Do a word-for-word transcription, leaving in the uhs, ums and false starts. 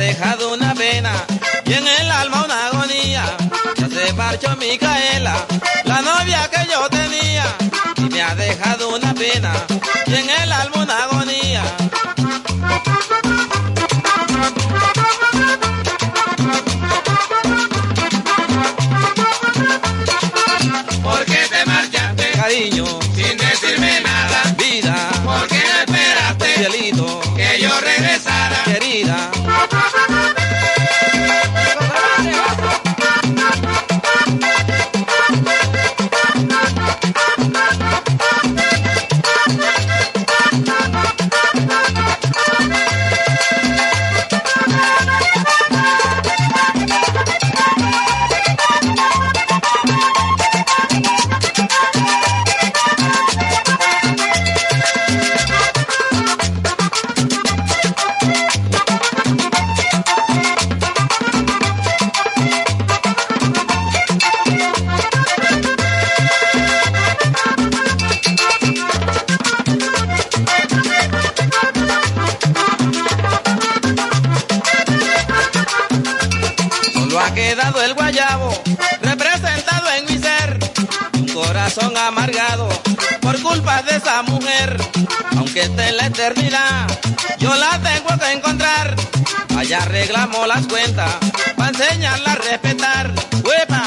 dejado una pena y en el alma una agonía. Ya se marchó Micaela, la novia que yo tenía, y me ha dejado una pena y en el alma una agonía. ¿Por qué te marchaste, Cariño, sin decirme nada? vida, ¿Por qué no esperaste, cielito, que yo regresara? querida. Ha quedado el guayabo representado en mi ser, un corazón amargado por culpa de esa mujer. Aunque esté en la eternidad, yo la tengo que encontrar. Allá arreglamos las cuentas para enseñarla a respetar. ¡Uepa!